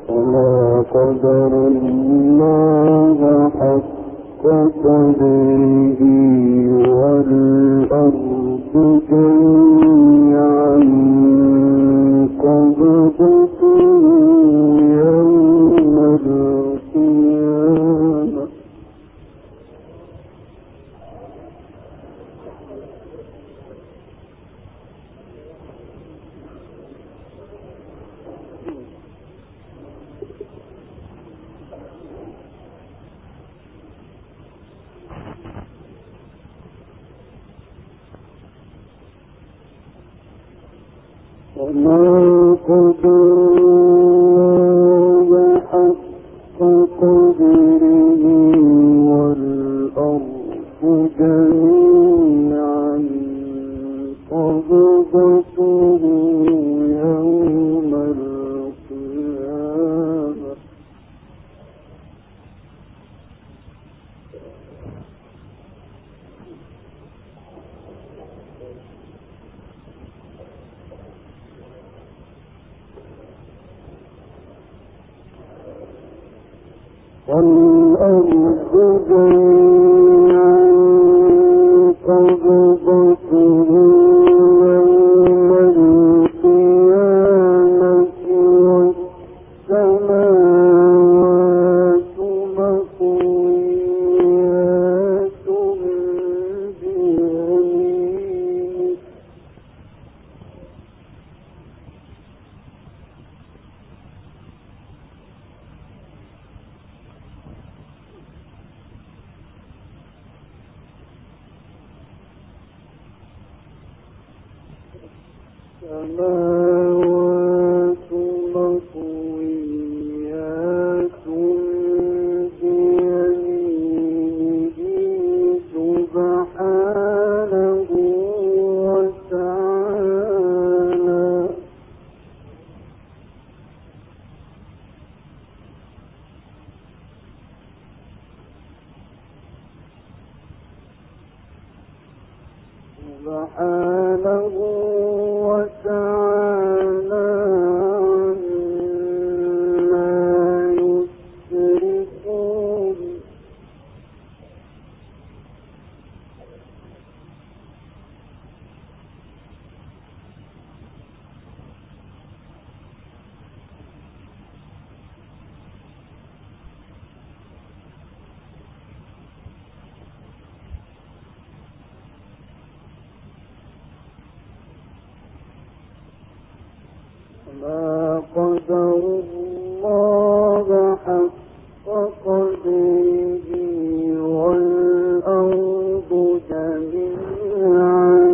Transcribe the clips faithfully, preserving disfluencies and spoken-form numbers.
وما قدر الله حق قدره والأرض جميعا قبضته يوم القيامة وما قدر الله حق قدره والأرض جميعا قبضته يوم القيامة والأرض جميعا قبضته يوم القيامة والسماوات مطويات بيمينه السماوات مطويات بيمينه سبحانه وتعالى سبحانه وتعالى عما يشركون ما قدر الله حق قدره والأرض جميعا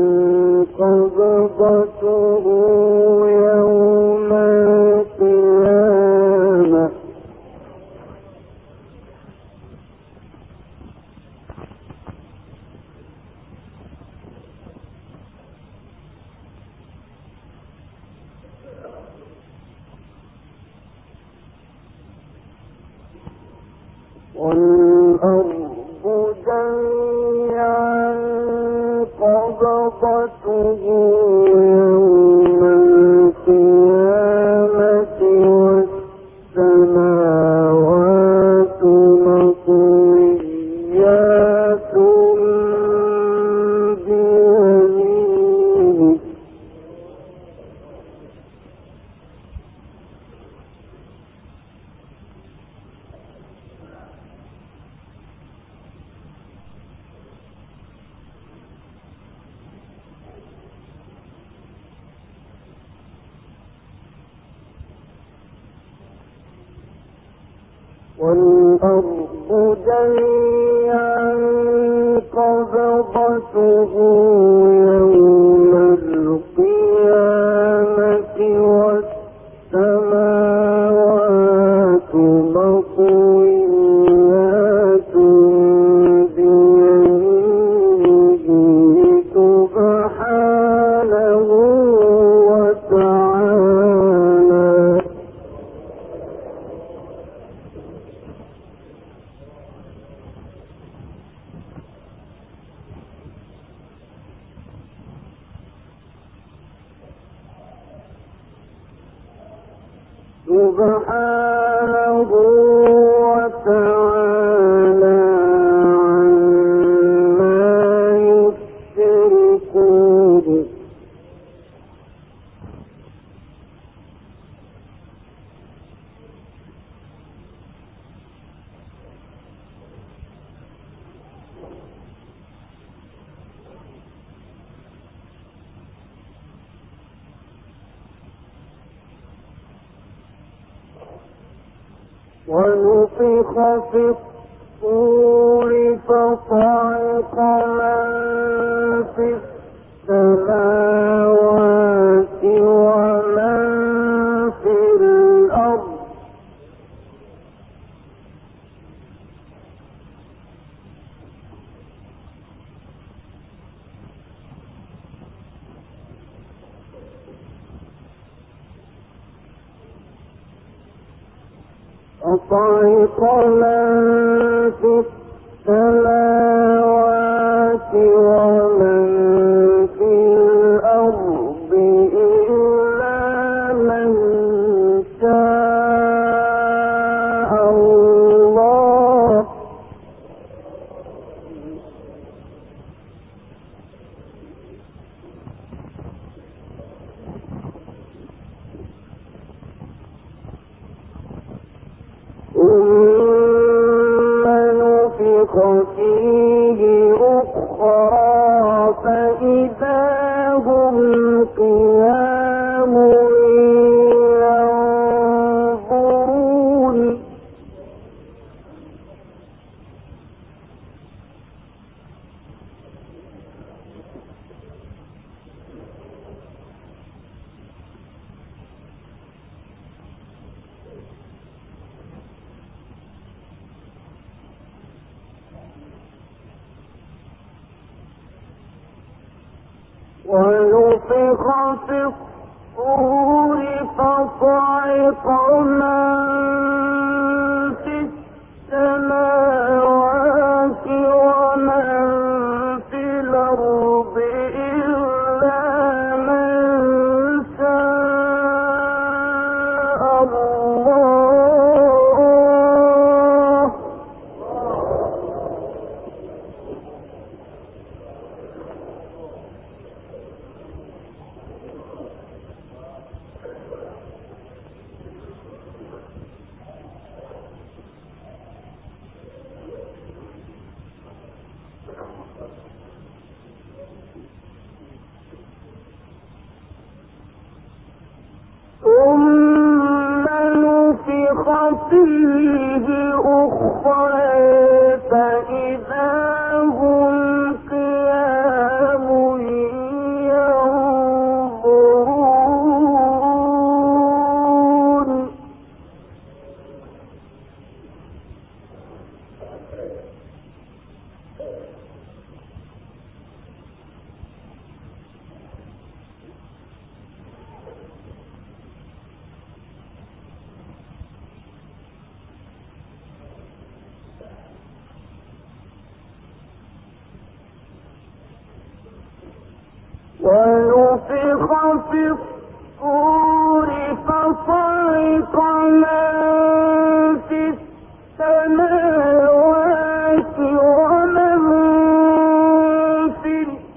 قبضته يوم القيامة والأرض جميعا قبضته يوم القيامة والسماوات مطويات بيمينه والأرض جميعا قبضته يوم القيامة والسماوات مطويات بيمينه سبحانه وتعالى سبحانه وتعالى عما يشركون. ونفخ في الصور فصعق من في السماوات ومن في الأرض فصعق من في السماوات ومن في الأرض إلا من شاء الله ثم نفخ فيه أخرى فإذا هم قيام ينظرون. ونفخ في الصور فصعق من في السماوات ومن في الأرض إلا من شاء الله ثم نفخ فيه أخرى فإذا هم قيام ينظرون. ونفخ في الصور فصعق من في السماوات ومن في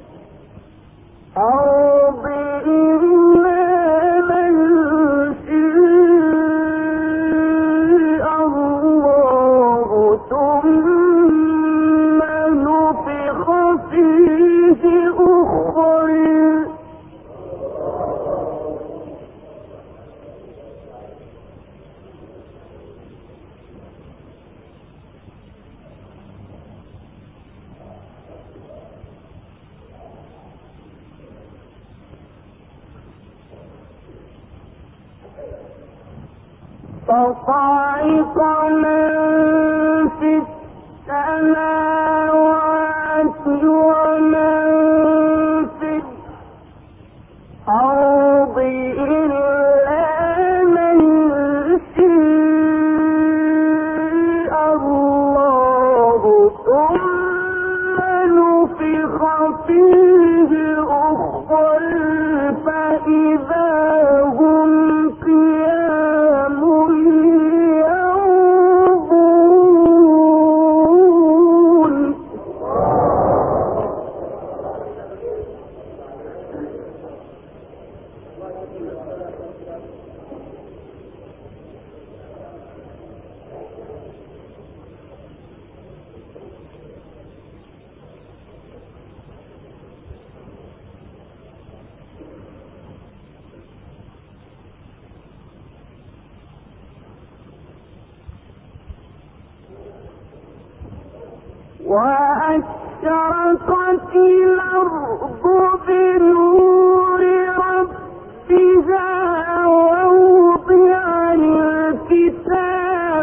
الأرض إلا من شاء الله ثم نفخ فيه أخرى فصعق من في السماوات ومن في الأرض إلا من شاء الله ثم نفخ فيه أخرى فإذا هم قيام وأشرقت الأرض بنور ربها ووضع الكتاب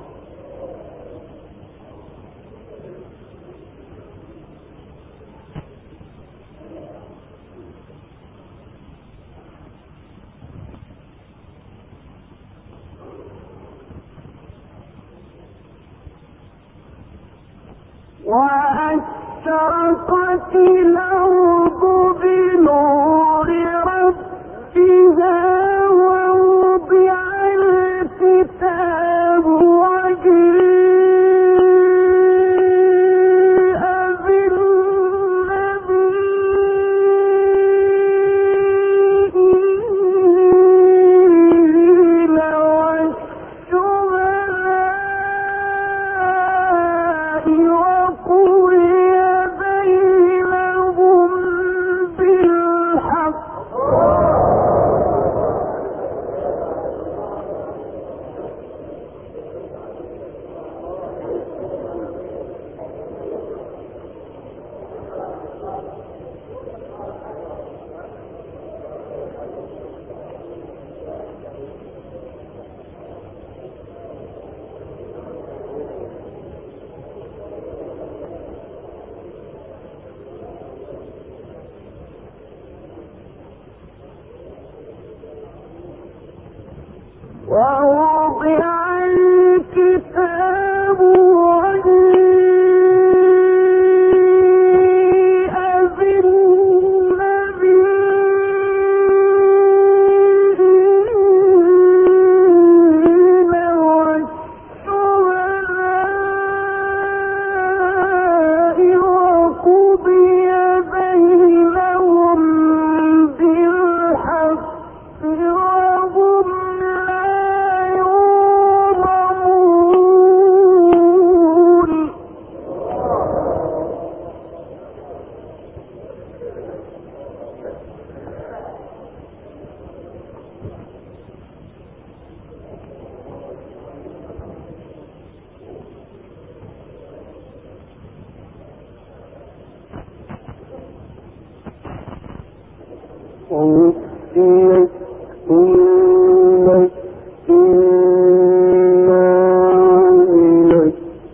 وأشرقت الأرض بنور ربها ووضع الكتاب وجيء بالنبيين والشهداء وقضي بينهم بالحق ووضع الكتاب وجيء بالنبيين والشهداء وقضي بينهم بالحق وهم ووفيت كل نفس ما عملت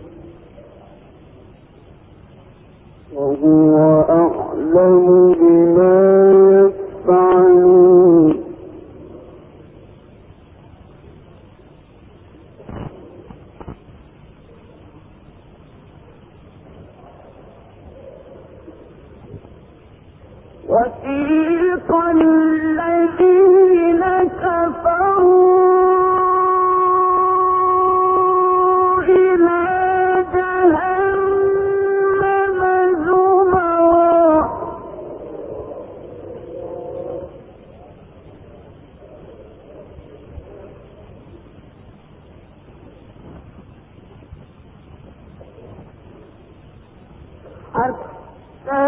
وهو أعلم بما يفعلون وسيق الذين كفروا إلى جهنم زمرا حتى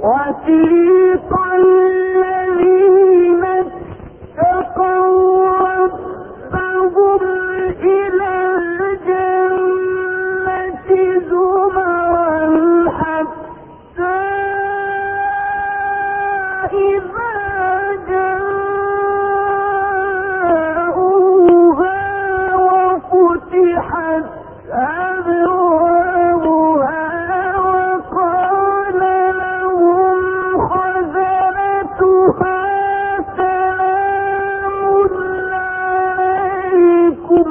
وسيق الذين اتقوا ربهم إلى الجنة زمرا حتى إذا جاءوها وفتحت أبوابها وقال لهم خزنتها سلام عليكم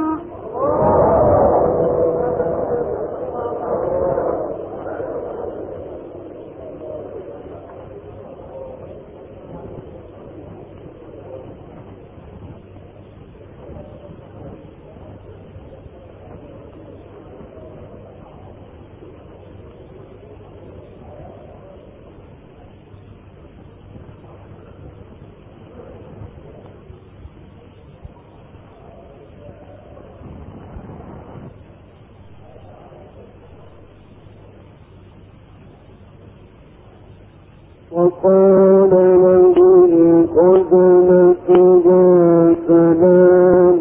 وقال لهم خزنتها سلام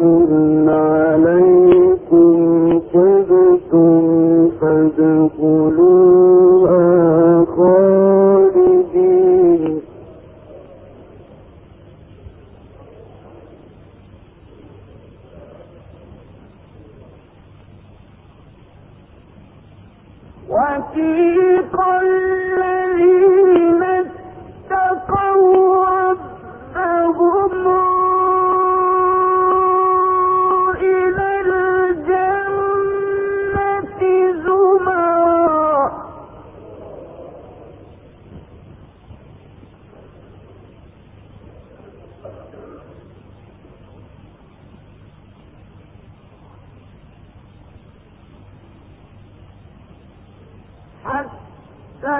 عليكم طبتم فادخلوها خالدين وسيق الذين اتقوا ربهم إلى الجنة زمرا حتى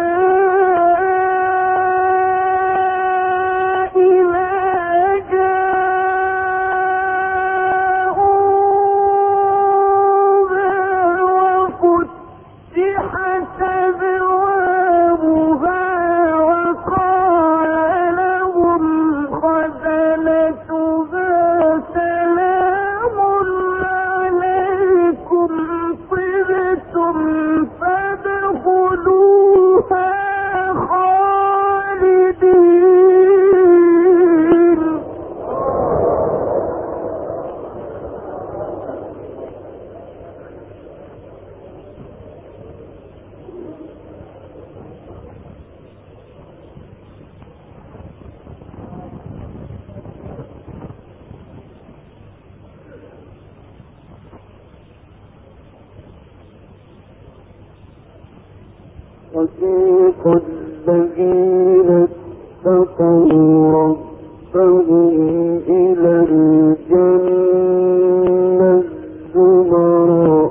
وسيق الذين اتقوا ربهم إلى الجنة زمرا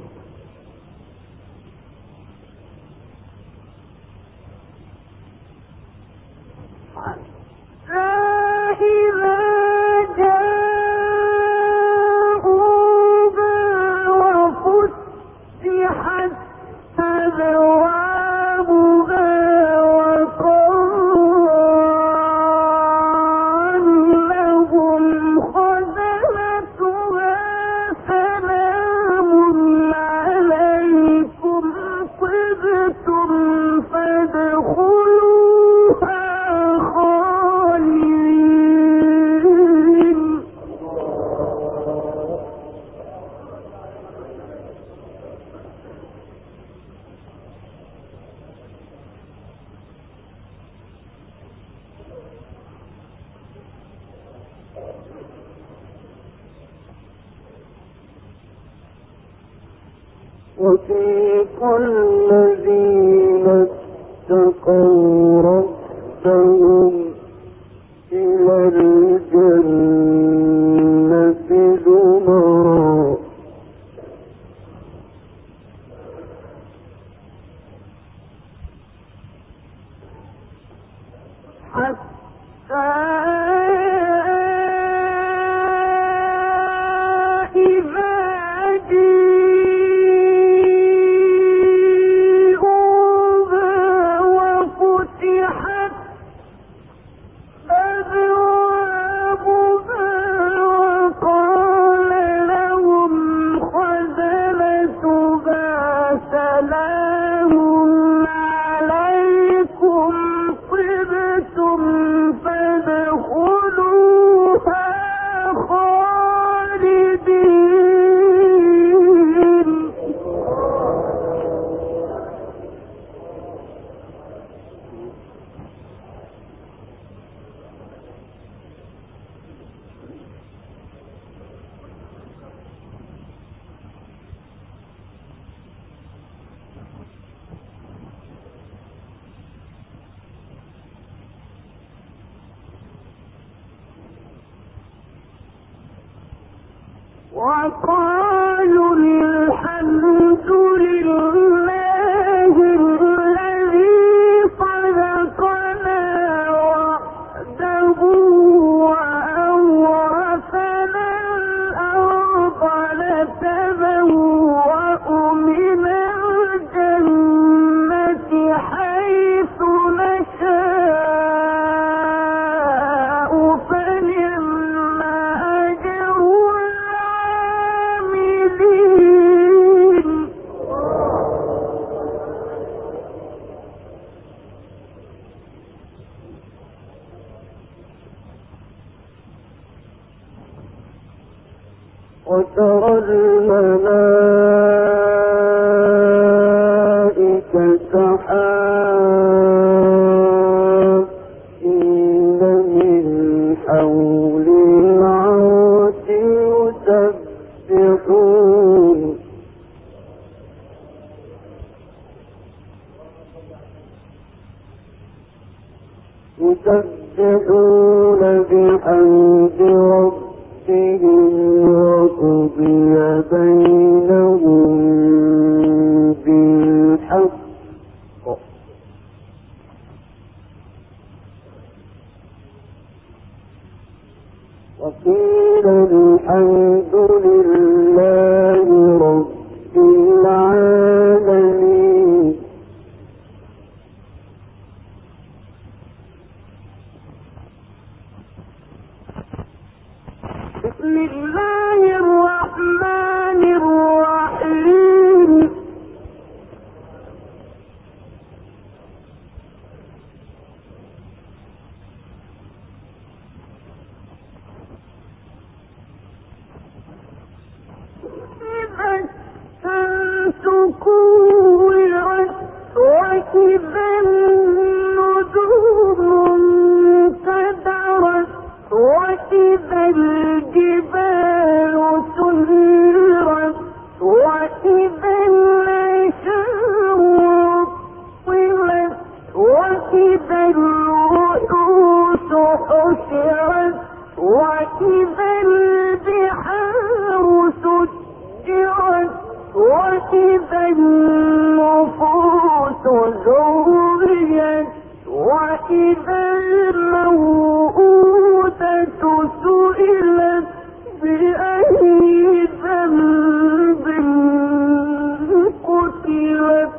وسيق الذين اتقوا ربهم إلى الجنة زمرا حتى وقالوا الحمد لله الذي صدقنا وعده وأورثنا الأرض نتبوأ من الجنة حيث نشاء فنعم أجر العاملين. وترى الملائكة حافين من حول العرش يسبحون يسبحون بحمد ربهم وقضي بينهم بالحق وقيل الحمد لله رب العالمين. بسم الله الرحمن الرحيم. إذا الشمس كورت وإذا النجوم انكدرت وإذا الجبال سيرت وإذا العشار عطلت وإذا الوحوش حشرت وإذا البحار سجرت وإذا النفوس زوجت وإذا الموءودة سئلت بأي ذنب قتلت.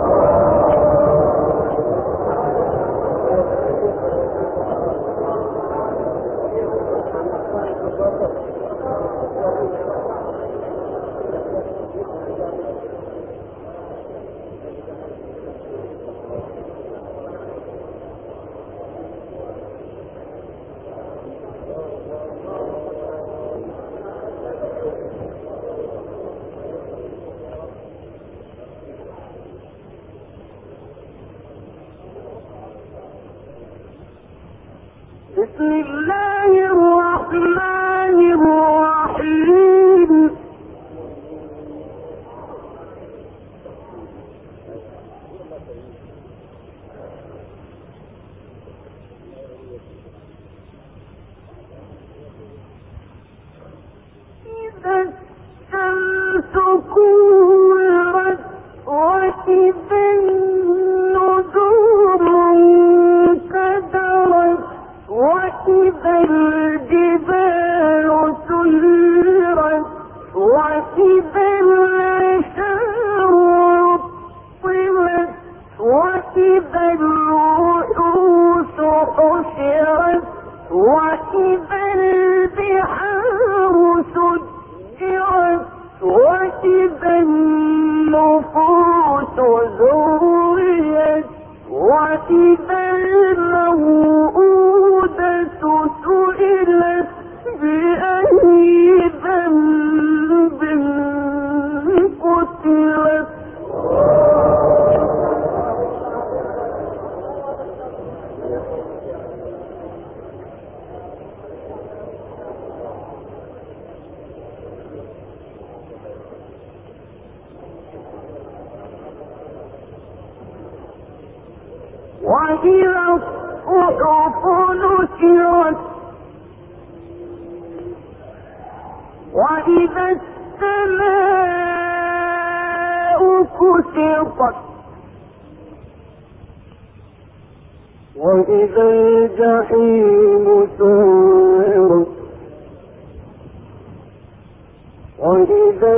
بسم الله الرحمن الرحيم. إذا الشمس كورت وإذا النجوم انكدرت وإذا الجبال سيرت وإذا العشار عطلت وإذا الوحوش حشرت وإذا البحار سجرت وإذا النفوس زوجت وإذا الموءودة سئلت بأي ذنب قتلت. وإذا الصحف نشرت وإذا السماء كشطت وإذا الجحيم سعرت وإذا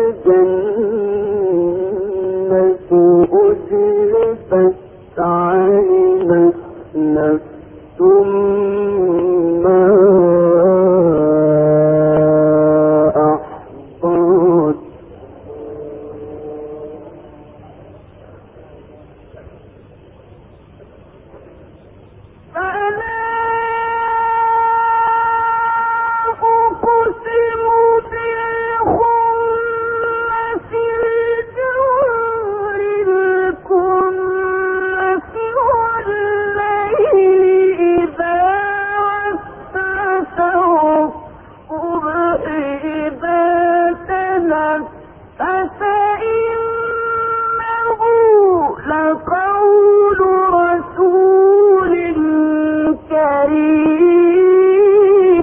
الجنة أزلفت علمت نفس ما أحضرت فلا أقسم بالخنس الجوار الكنس والليل إذا عسعس والصبح إذا تنفس إنه لقول رسول كريم.